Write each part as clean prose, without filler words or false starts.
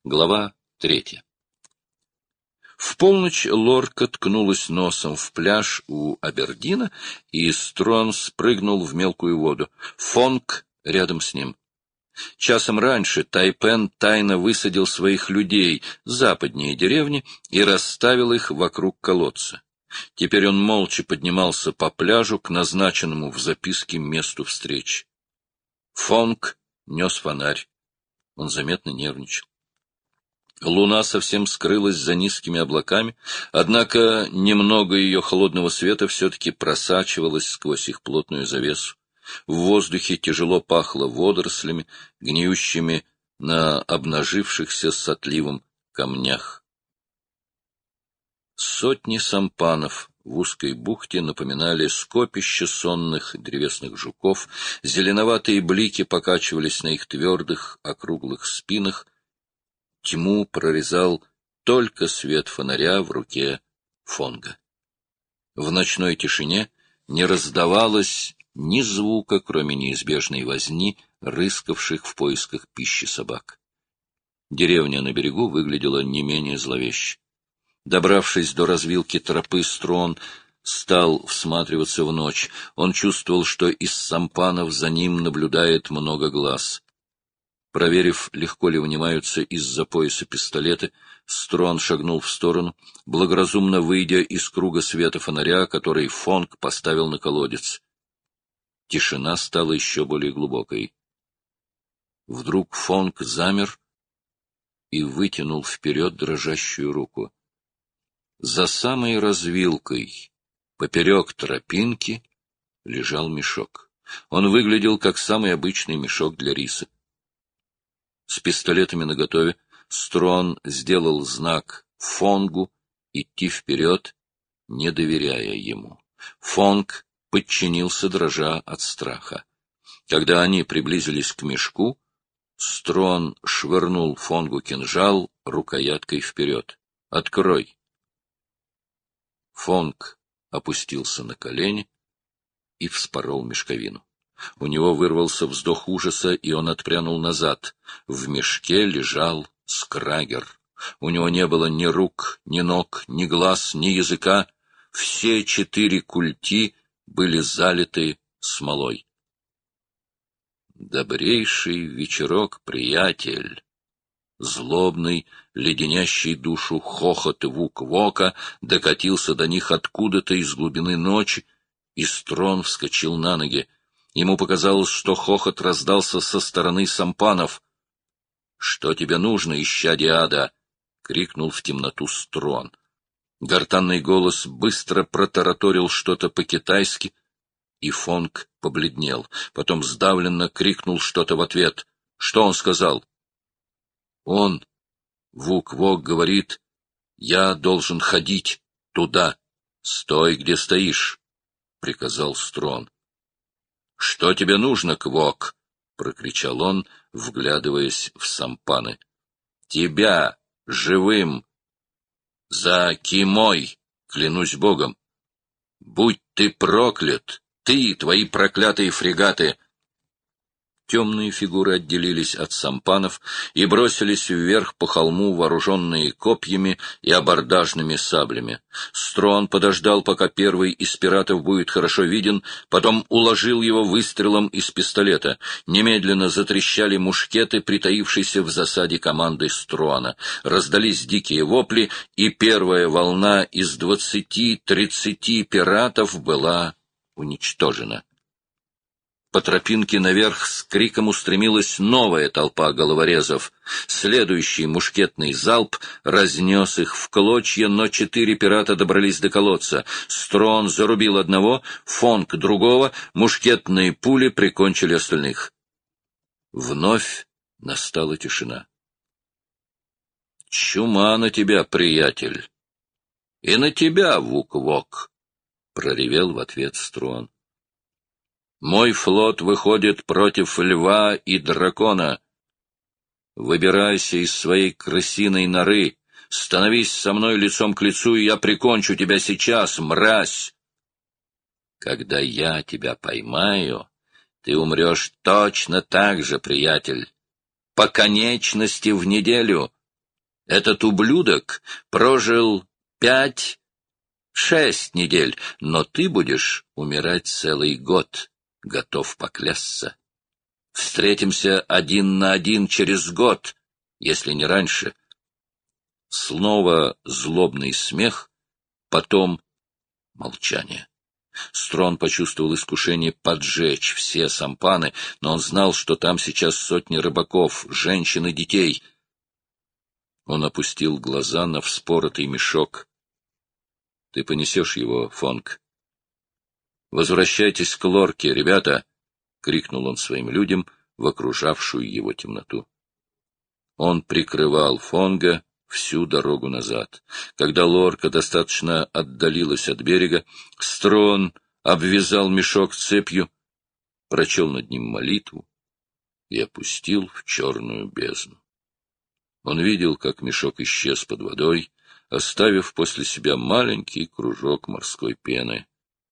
Глава 3. В полночь Лорка ткнулась носом в пляж у Абердина, и Строн спрыгнул в мелкую воду. Фонг рядом с ним. Часом раньше Тайпен тайно высадил своих людей западнее деревни и расставил их вокруг колодца. Теперь он молча поднимался по пляжу к назначенному в записке месту встречи. Фонг нес фонарь. Он заметно нервничал. Луна совсем скрылась за низкими облаками, однако немного ее холодного света все-таки просачивалось сквозь их плотную завесу. В воздухе тяжело пахло водорослями, гниющими на обнажившихся с отливом камнях. Сотни сампанов в узкой бухте напоминали скопище сонных древесных жуков, зеленоватые блики покачивались на их твердых округлых спинах. Тьму прорезал только свет фонаря в руке Фонга. В ночной тишине не раздавалось ни звука, кроме неизбежной возни, рыскавших в поисках пищи собак. Деревня на берегу выглядела не менее зловеще. Добравшись до развилки тропы, Строн стал всматриваться в ночь. Он чувствовал, что из сампанов за ним наблюдает много глаз. Проверив, легко ли вынимаются из-за пояса пистолеты, Строн шагнул в сторону, благоразумно выйдя из круга света фонаря, который Фонг поставил на колодец. Тишина стала еще более глубокой. Вдруг Фонг замер и вытянул вперед дрожащую руку. За самой развилкой, поперек тропинки, лежал мешок. Он выглядел как самый обычный мешок для риса. С пистолетами наготове Строн сделал знак Фонгу идти вперед, не доверяя ему. Фонг подчинился, дрожа от страха. Когда они приблизились к мешку, Строн швырнул Фонгу кинжал рукояткой вперед. «Открой!» Фонг опустился на колени и вспорол мешковину. У него вырвался вздох ужаса, и он отпрянул назад. В мешке лежал Скрагер. У него не было ни рук, ни ног, ни глаз, ни языка. Все 4 культи были залиты смолой. Добрейший вечерок, приятель! Злобный, леденящий душу хохот Вук-Вока докатился до них откуда-то из глубины ночи, и Строн вскочил на ноги. Ему показалось, что хохот раздался со стороны сампанов. — Что тебе нужно, исчадие ада? — крикнул в темноту Строн. Гортанный голос быстро протараторил что-то по-китайски, и Фонг побледнел. Потом сдавленно крикнул что-то в ответ. Что он сказал? — Он, Вук-Вок, говорит, я должен ходить туда. — Стой, где стоишь, — приказал Строн. — Что тебе нужно, Квок? — прокричал он, вглядываясь в сампаны. — Тебя, живым! За Кимой, клянусь Богом! Будь ты проклят, ты и твои проклятые фрегаты! Темные фигуры отделились от сампанов и бросились вверх по холму, вооруженные копьями и абордажными саблями. Строн подождал, пока первый из пиратов будет хорошо виден, потом уложил его выстрелом из пистолета. Немедленно затрещали мушкеты, притаившиеся в засаде команды Строна. Раздались дикие вопли, и первая волна из 20-30 пиратов была уничтожена. По тропинке наверх с криком устремилась новая толпа головорезов. Следующий мушкетный залп разнес их в клочья, но 4 пирата добрались до колодца. Строн зарубил одного, Фонг другого, мушкетные пули прикончили остальных. Вновь настала тишина. — Чума на тебя, приятель! — И на тебя, Вук-Вок! — проревел в ответ Строн. Мой флот выходит против льва и дракона. Выбирайся из своей крысиной норы, становись со мной лицом к лицу, и я прикончу тебя сейчас, мразь. Когда я тебя поймаю, ты умрешь точно так же, приятель, по конечности в неделю. Этот ублюдок прожил 5-6 недель, но ты будешь умирать целый год, готов поклясться. Встретимся 1 на 1 через год, если не раньше. Снова злобный смех, потом молчание. Строн почувствовал искушение поджечь все сампаны, но он знал, что там сейчас сотни рыбаков, женщин и детей. Он опустил глаза на вспоротый мешок. — Ты понесешь его, Фонг. — Возвращайтесь к лорке, ребята! — крикнул он своим людям в окружавшую его темноту. Он прикрывал Фонга всю дорогу назад. Когда лорка достаточно отдалилась от берега, Строн обвязал мешок цепью, прочел над ним молитву и опустил в черную бездну. Он видел, как мешок исчез под водой, оставив после себя маленький кружок морской пены.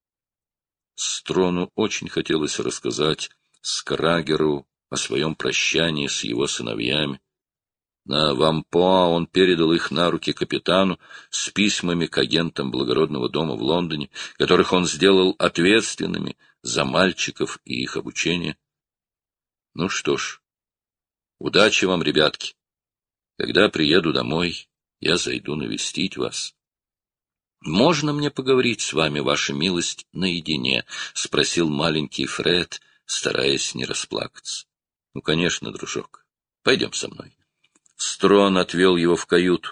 Строну очень хотелось рассказать Скрагеру о своем прощании с его сыновьями. На Вампоа он передал их на руки капитану с письмами к агентам благородного дома в Лондоне, которых он сделал ответственными за мальчиков и их обучение. Ну что ж, удачи вам, ребятки. Когда приеду домой, я зайду навестить вас. — Можно мне поговорить с вами, ваша милость, наедине? — спросил маленький Фред, стараясь не расплакаться. — Ну, конечно, дружок. Пойдем со мной. Строн отвел его в каюту.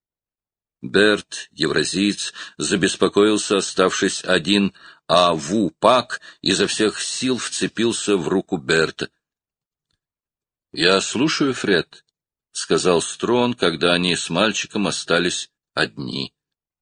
Берт, евразиец, забеспокоился, оставшись один, а Ву Пак изо всех сил вцепился в руку Берта. — Я слушаю, Фред, — сказал Строн, когда они с мальчиком остались одни.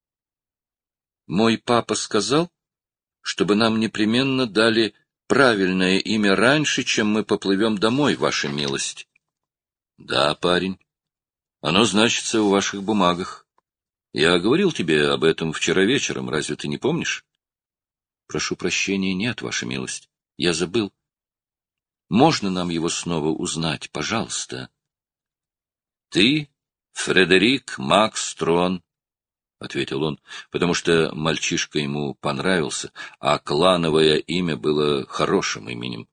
— Мой папа сказал, чтобы нам непременно дали правильное имя раньше, чем мы поплывем домой, ваша милость. — Да, парень. Оно значится в ваших бумагах. Я говорил тебе об этом вчера вечером, разве ты не помнишь? — Прошу прощения, нет, ваша милость. Я забыл. Можно нам его снова узнать, пожалуйста? — Ты Фредерик Макс Строн, — ответил он, потому что мальчишка ему понравился, а клановое имя было хорошим именем.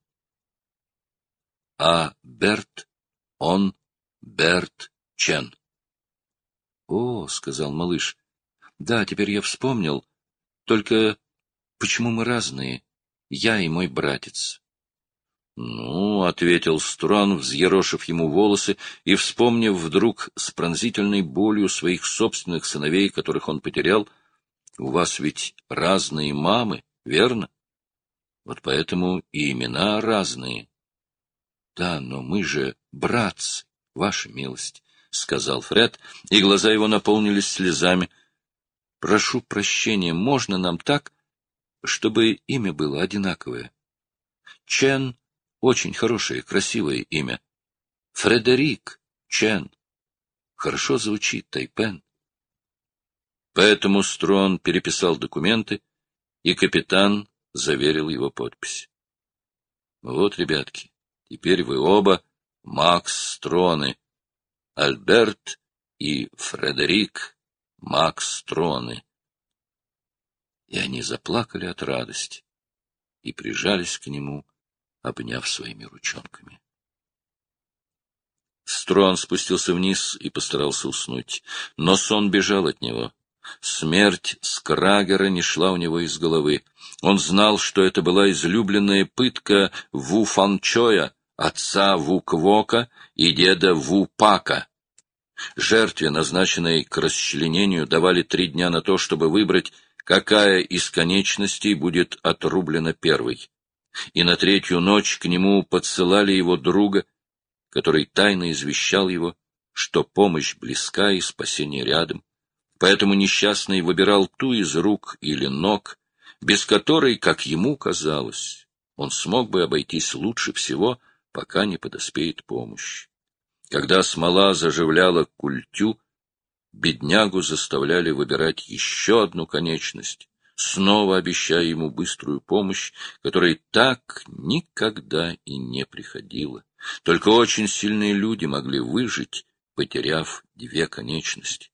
— А Берт, он Берт Чен. — О, — сказал малыш, — да, теперь я вспомнил. Только почему мы разные, я и мой братец? — Ну, — ответил Строн, взъерошив ему волосы и вспомнив вдруг с пронзительной болью своих собственных сыновей, которых он потерял, — у вас ведь разные мамы, верно? Вот поэтому и имена разные. — Да, но мы же братцы, ваша милость, — сказал Фред, и глаза его наполнились слезами. — Прошу прощения, можно нам так, чтобы имя было одинаковое? Чен — очень хорошее, красивое имя. Фредерик Чен. Хорошо звучит, Тайпен. Поэтому Строн переписал документы, и капитан заверил его подпись. Вот, ребятки, теперь вы оба Макс Строны, Альберт и Фредерик Макс Строны. И они заплакали от радости и прижались к нему, обняв своими ручонками. Строн спустился вниз и постарался уснуть, но сон бежал от него. Смерть Скрагера не шла у него из головы. Он знал, что это была излюбленная пытка Ву Фанчоя, отца Ву Квока и деда Ву Пака. Жертве, назначенной к расчленению, давали 3 дня на то, чтобы выбрать, какая из конечностей будет отрублена первой. И на 3-ю ночь к нему подсылали его друга, который тайно извещал его, что помощь близка и спасение рядом. Поэтому несчастный выбирал ту из рук или ног, без которой, как ему казалось, он смог бы обойтись лучше всего, пока не подоспеет помощь. Когда смола заживляла культю, беднягу заставляли выбирать еще одну конечность, снова обещая ему быструю помощь, которой так никогда и не приходила. Только очень сильные люди могли выжить потеряв 2 конечности.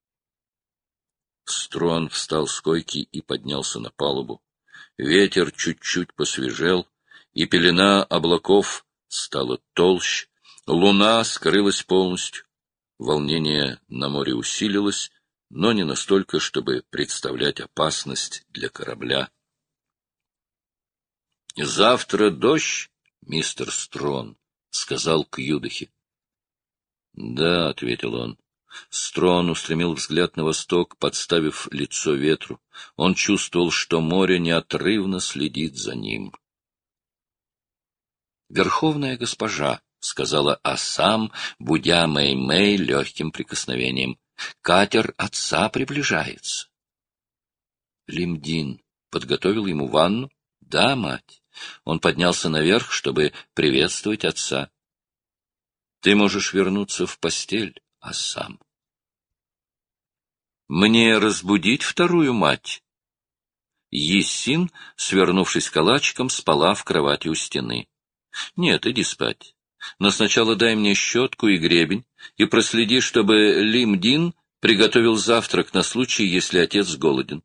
Строн встал с койки и поднялся на палубу. Ветер чуть-чуть посвежел, и пелена облаков стала толще, луна скрылась полностью. Волнение на море усилилось, но не настолько, чтобы представлять опасность для корабля. — Завтра дождь, мистер Строн, — сказал Кьюдахи. — Да, — ответил он. Строн устремил взгляд на восток, подставив лицо ветру. Он чувствовал, что море неотрывно следит за ним. — Верховная госпожа, — сказала Асам, будя Мэй-Мэй легким прикосновением, — катер отца приближается. Лимдин подготовил ему ванну? — Да, мать. Он поднялся наверх, чтобы приветствовать отца. — Ты можешь вернуться в постель, Асам. — Мне разбудить вторую мать? Ессин, свернувшись калачиком, спала в кровати у стены. — Нет, иди спать. Но сначала дай мне щетку и гребень и проследи, чтобы Лимдин приготовил завтрак на случай, если отец голоден.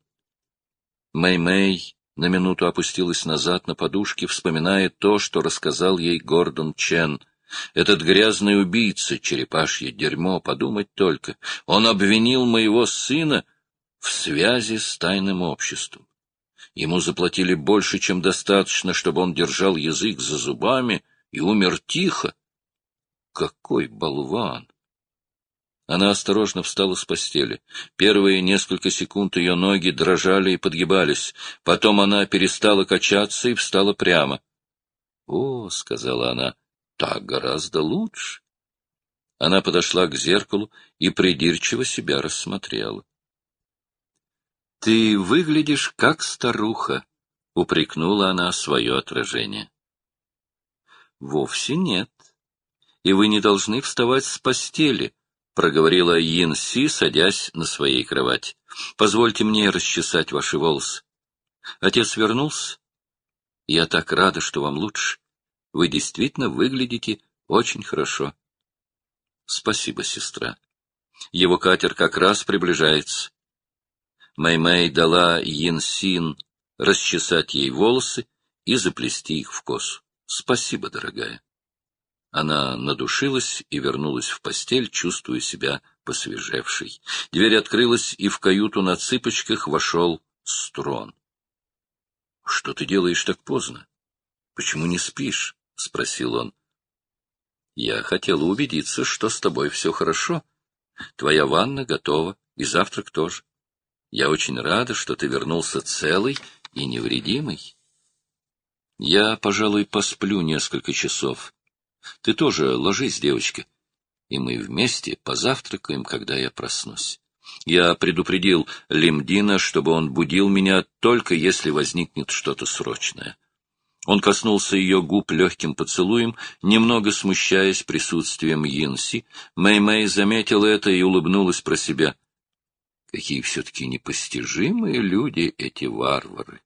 Мэй-Мэй на минуту опустилась назад на подушке, вспоминая то, что рассказал ей Гордон Чен. Этот грязный убийца, черепашье дерьмо, подумать только. Он обвинил моего сына в связи с тайным обществом. Ему заплатили больше, чем достаточно, чтобы он держал язык за зубами и умер тихо. Какой болван! Она осторожно встала с постели. Первые несколько секунд ее ноги дрожали и подгибались. Потом она перестала качаться и встала прямо. — О, — сказала она, — так гораздо лучше. Она подошла к зеркалу и придирчиво себя рассмотрела. — Ты выглядишь как старуха, — упрекнула она свое отражение. — Вовсе нет. И вы не должны вставать с постели, — проговорила Йин-Си, садясь на своей кровати. — Позвольте мне расчесать ваши волосы. Отец вернулся? Я так рада, что вам лучше. Вы действительно выглядите очень хорошо. Спасибо, сестра. Его катер как раз приближается. Мэй-Мэй дала Йин-Син расчесать ей волосы и заплести их в косу. Спасибо, дорогая. Она надушилась и вернулась в постель, чувствуя себя посвежевшей. Дверь открылась, и в каюту на цыпочках вошел Строн. — Что ты делаешь так поздно? Почему не спишь? — спросил он. — Я хотела убедиться, что с тобой все хорошо. Твоя ванна готова, и завтрак тоже. Я очень рада, что ты вернулся целый и невредимый. Я, пожалуй, посплю несколько часов. Ты тоже ложись, девочка, и мы вместе позавтракаем, когда я проснусь. Я предупредил Лимдина, чтобы он будил меня только если возникнет что-то срочное. Он коснулся ее губ легким поцелуем, немного смущаясь присутствием Йин-Си. Мэй-Мэй заметила это и улыбнулась про себя. Какие все-таки непостижимые люди эти варвары!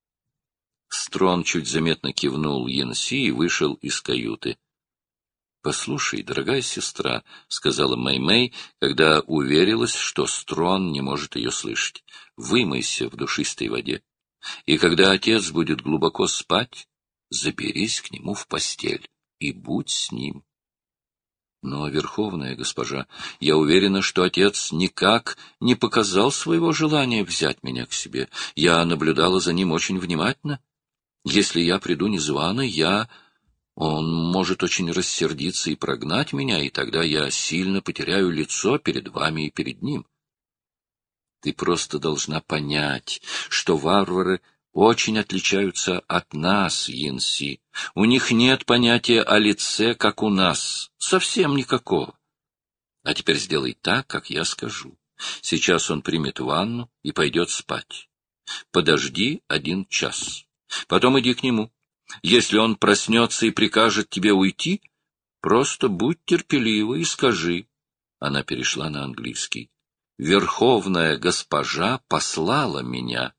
Строн чуть заметно кивнул Йин-Си и вышел из каюты. — Послушай, дорогая сестра, — сказала Мэй-Мэй, когда уверилась, что Строн не может ее слышать, — вымойся в душистой воде. И когда отец будет глубоко спать, заберись к нему в постель и будь с ним. Но, верховная госпожа, я уверена, что отец никак не показал своего желания взять меня к себе. Я наблюдала за ним очень внимательно. Если я приду незвано, он может очень рассердиться и прогнать меня, и тогда я сильно потеряю лицо перед вами и перед ним. Ты просто должна понять, что варвары очень отличаются от нас, Йин-Си. У них нет понятия о лице, как у нас. Совсем никакого. А теперь сделай так, как я скажу. Сейчас он примет ванну и пойдет спать. Подожди 1 час. Потом иди к нему. Если он проснется и прикажет тебе уйти, просто будь терпелива и скажи. Она перешла на английский. Верховная госпожа послала меня.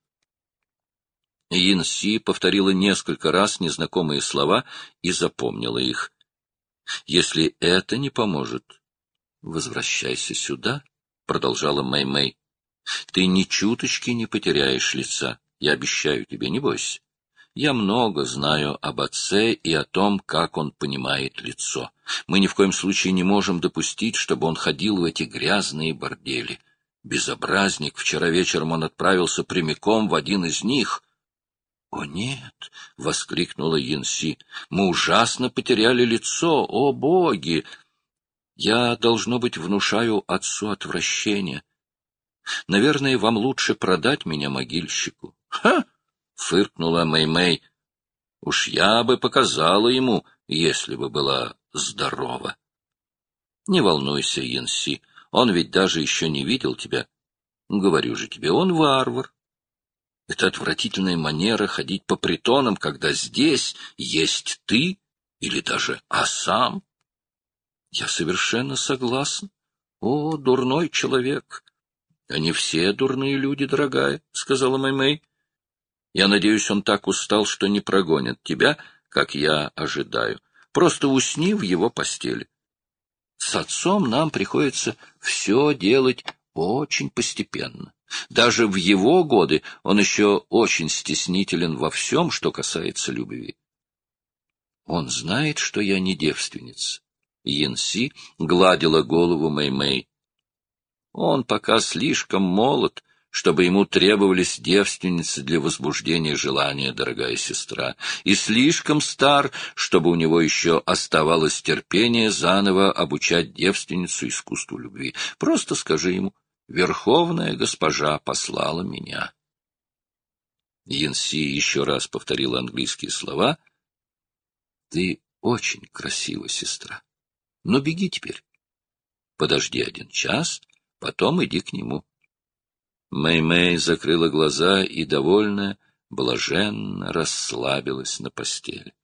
Йин-Си повторила несколько раз незнакомые слова и запомнила их. Если это не поможет, Возвращайся сюда, — продолжала Мэй-Мэй. Ты ни чуточки не потеряешь лица. Я обещаю тебе, не бойся. Я много знаю об отце и о том, как он понимает лицо. Мы ни в коем случае не можем допустить, чтобы он ходил в эти грязные бордели. Безобразник, вчера вечером он отправился прямиком в один из них. — О, нет! — воскликнула Янси. — Мы ужасно потеряли лицо, о боги! Я, должно быть, внушаю отцу отвращение. Наверное, вам лучше продать меня могильщику. — Ха! — фыркнула Мэй-Мэй. — Уж я бы показала ему, если бы была здорова. — Не волнуйся, Янси, он ведь даже еще не видел тебя. Говорю же тебе, он варвар. Это отвратительная манера ходить по притонам, когда здесь есть ты или даже сам. Я совершенно согласна. О, дурной человек! Они все дурные люди, дорогая, — сказала Мэй-Мэй. Я надеюсь, он так устал, что не прогонит тебя, как я ожидаю. Просто усни в его постели. С отцом нам приходится все делать очень постепенно. Даже в его годы он еще очень стеснителен во всем, что касается любви. Он знает, что я не девственница. Янси гладила голову Мэй-Мэй. Он пока слишком молод, чтобы ему требовались девственницы для возбуждения желания, дорогая сестра, и слишком стар, чтобы у него еще оставалось терпение заново обучать девственницу искусству любви. Просто скажи ему: «Верховная госпожа послала меня». Янси еще раз повторила английские слова. «Ты очень красива, сестра. Но беги теперь. Подожди 1 час, потом иди к нему». Мэй-Мэй закрыла глаза и, довольная, блаженно расслабилась на постели.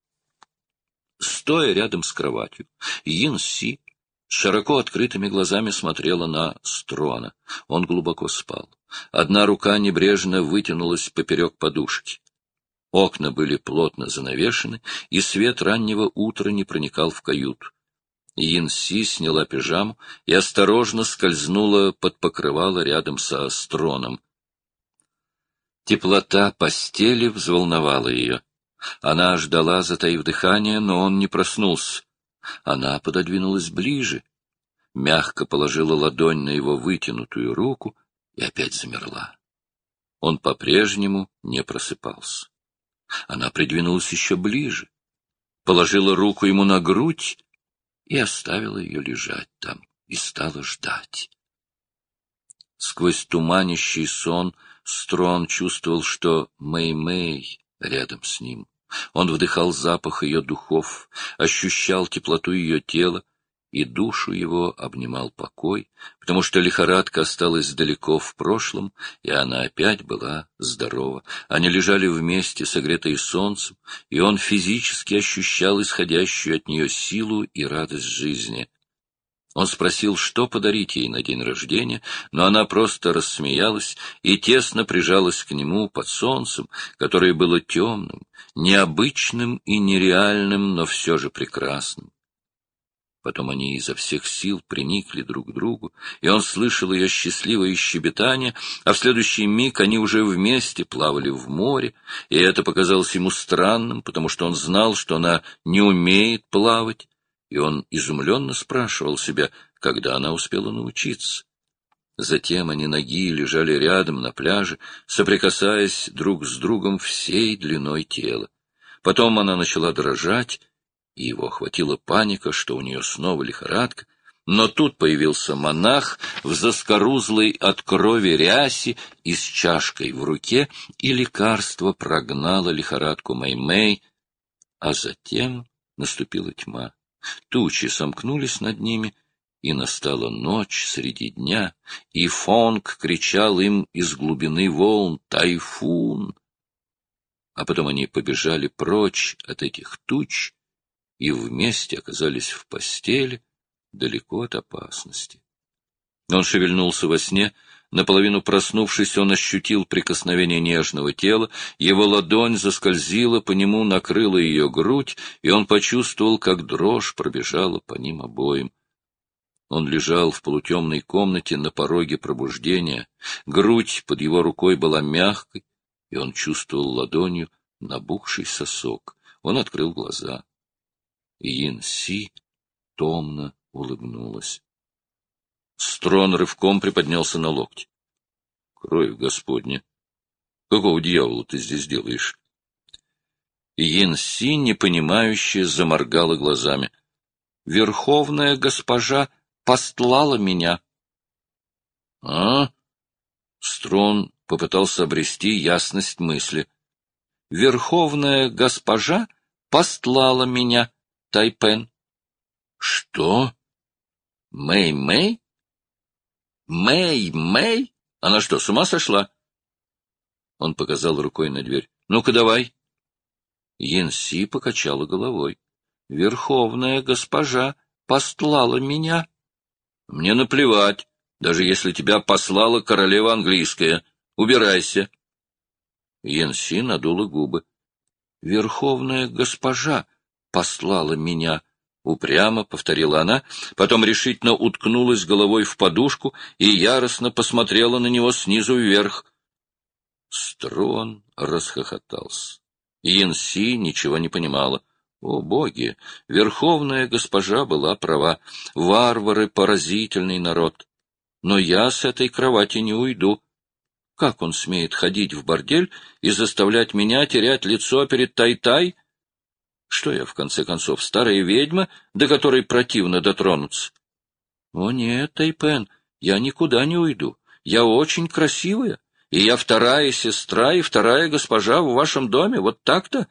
Стоя рядом с кроватью, Янси широко открытыми глазами смотрела на Строна. Он глубоко спал. Одна рука небрежно вытянулась поперек подушки. Окна были плотно занавешены, и свет раннего утра не проникал в каюту. Янси сняла пижаму и осторожно скользнула под покрывало рядом со Строном. Теплота постели взволновала ее. Она ждала, затаив дыхание, но он не проснулся. Она пододвинулась ближе, мягко положила ладонь на его вытянутую руку и опять замерла. Он по-прежнему не просыпался. Она придвинулась еще ближе, положила руку ему на грудь и оставила ее лежать там, и стала ждать. Сквозь туманящий сон Строн чувствовал, что Мэй-Мэй рядом с ним. Он вдыхал запах ее духов, ощущал теплоту ее тела, и душу его обнимал покой, потому что лихорадка осталась далеко в прошлом, и она опять была здорова. Они лежали вместе, согретые солнцем, и он физически ощущал исходящую от нее силу и радость жизни. Он спросил, что подарить ей на день рождения, но она просто рассмеялась и тесно прижалась к нему под солнцем, которое было темным, необычным и нереальным, но все же прекрасным. Потом они изо всех сил приникли друг к другу, и он слышал ее счастливое щебетание, а в следующий миг они уже вместе плавали в море, и это показалось ему странным, потому что он знал, что она не умеет плавать, и он изумленно спрашивал себя, когда она успела научиться. Затем они ноги лежали рядом на пляже, соприкасаясь друг с другом всей длиной тела. Потом она начала дрожать, и его охватила паника, что у нее снова лихорадка. Но тут появился монах в заскорузлой от крови рясе и с чашкой в руке, и лекарство прогнало лихорадку Мэй-Мэй, а затем наступила тьма. Тучи сомкнулись над ними, и настала ночь среди дня, и Фонг кричал им из глубины волн: «Тайфун!». А потом они побежали прочь от этих туч и вместе оказались в постели, далеко от опасности. Он шевельнулся во сне. Наполовину проснувшись, он ощутил прикосновение нежного тела, его ладонь заскользила по нему, накрыла ее грудь, и он почувствовал, как дрожь пробежала по ним обоим. Он лежал в полутемной комнате на пороге пробуждения, грудь под его рукой была мягкой, и он чувствовал ладонью набухший сосок. Он открыл глаза. Йин-Си томно улыбнулась. Строн рывком приподнялся на локте. — Кровь Господня! Какого дьявола ты здесь делаешь? Йин-Си, непонимающе, заморгала глазами. — Верховная госпожа постлала меня. — А? Строн попытался обрести ясность мысли. — Верховная госпожа постлала меня, Тайпен. — Что? Мэй-Мэй? Мэй-Мэй? Она что, с ума сошла? Он показал рукой на дверь. — Ну-ка, давай. Йин-Си покачала головой. — Верховная госпожа постлала меня. — Мне наплевать, даже если тебя послала королева английская. Убирайся. Йин-Си надула губы. — Верховная госпожа послала меня. — упрямо повторила она, потом решительно уткнулась головой в подушку и яростно посмотрела на него снизу вверх. Строн расхохотался. Йин-Си ничего не понимала. О, боги! Верховная госпожа была права. Варвары — поразительный народ. Но я с этой кровати не уйду. Как он смеет ходить в бордель и заставлять меня терять лицо перед Тай-Тай? Что я, в конце концов, старая ведьма, до которой противно дотронуться? О нет, Тайпен, я никуда не уйду. Я очень красивая, и я вторая сестра и вторая госпожа в вашем доме. Вот так-то?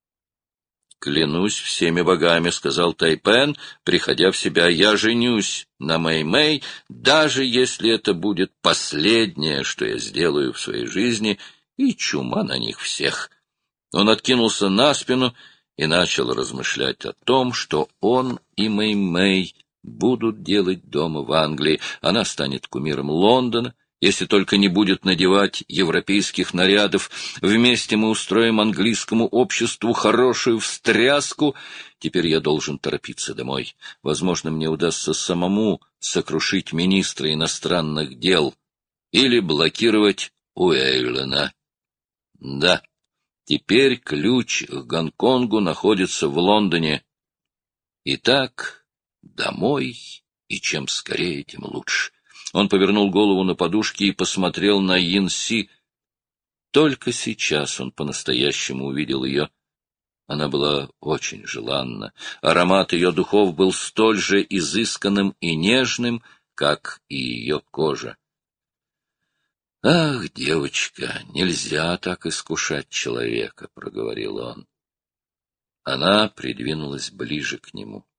Клянусь всеми богами, — сказал Тайпен, приходя в себя, — я женюсь на Мэй-Мэй, даже если это будет последнее, что я сделаю в своей жизни, и чума на них всех. Он откинулся на спину и начал размышлять о том, что он и Мэй-Мэй будут делать дома в Англии. Она станет кумиром Лондона, если только не будет надевать европейских нарядов. Вместе мы устроим английскому обществу хорошую встряску. Теперь я должен торопиться домой. Возможно, мне удастся самому сокрушить министра иностранных дел или блокировать Уэйлена. Да, теперь ключ к Гонконгу находится в Лондоне. Итак, домой, и чем скорее, тем лучше. Он повернул голову на подушке и посмотрел на Йин-Си. Только сейчас он по-настоящему увидел ее. Она была очень желанна. Аромат ее духов был столь же изысканным и нежным, как и ее кожа. — Ах, девочка, нельзя так искушать человека, — проговорил он. Она придвинулась ближе к нему.